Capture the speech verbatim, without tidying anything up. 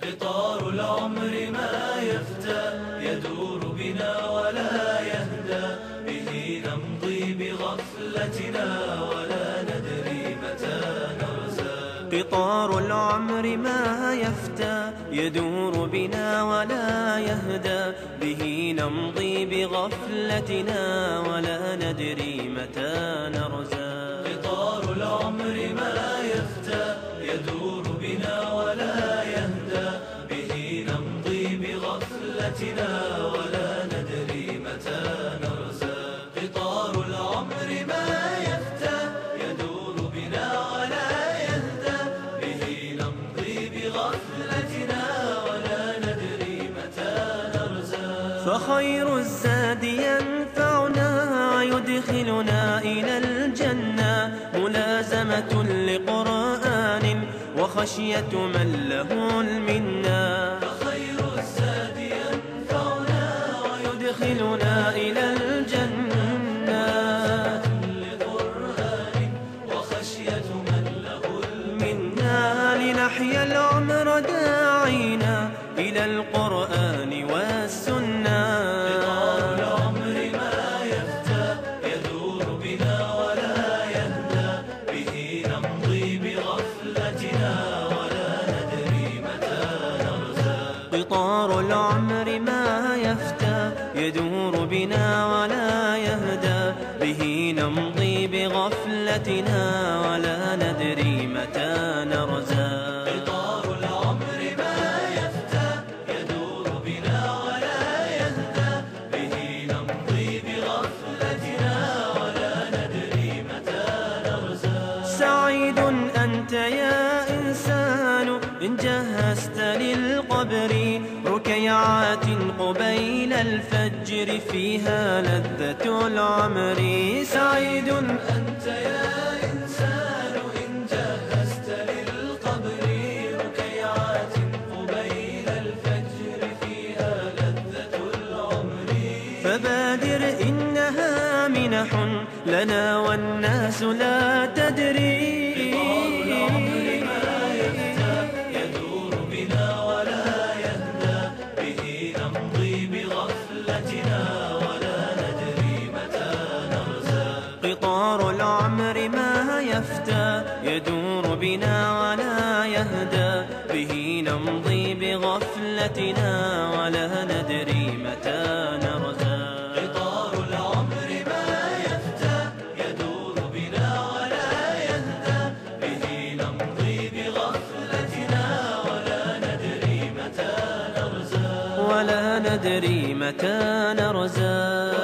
قطار العمر ما يفتى يدور بنا ولا يهدى، به نمضي بغفلتنا ولا ندري متى نرزى. قطار العمر ما يفتى يدور بنا ولا يهدى، به نمضي بغفلتنا ولا ندري متى نرزى. قطار العمر ما يفتى يدور بنا ولا يهدى، به نمضي بغفلتنا ولا ندري متى نرزى. قطار العمر ما يفتى يدور بنا ولا يهدى، به نمضي بغفلتنا ولا ندري متى نرزى. فخير الزاد ينفعنا يدخلنا إلى الجنة، ملازمة لقرآن وخشية من له المنة. فخير الزاد ينفعنا ويدخلنا إلى الجنة، لقرآن وخشية من له المنة. لنحيا العمر داعينا إلى القرآن والسنة. قطار العمر ما يفتى يدور بنا ولا يهدى، به نمضي بغفلتنا ولا ندري متى نرزى. قطار العمر ما يفتى يدور بنا ولا يهدى، به نمضي بغفلتنا ولا ندري متى نرزى. قطار العمر ما يفتى يدور بنا ولا يهدى، به نمضي بغفلتنا ولا ندري متى نرزى. سعيد أنت يا إنسان إن جهزت للقبر، ركيعات قبيل الفجر فيها لذة العمر. سعيد أنت يا إنسان إن جهزت للقبر، ركيعات قبيل الفجر فيها لذة العمر. فبادر إنها منح لنا والناس لا تدري. قطار العمر ما يفتى يدور بنا ولا يهدى، به نمضي بغفلتنا ولا ندري متى نرزى. قطار العمر ما يفتى يدور بنا ولا يهدى، به نمضي بغفلتنا ولا ندري متى نرزى. قطار العمر ما يفتى يدور بنا ولا يهدى، به نمضي بغفلتنا ولا ندري متى نرزى. ولا ندري متى نرزى.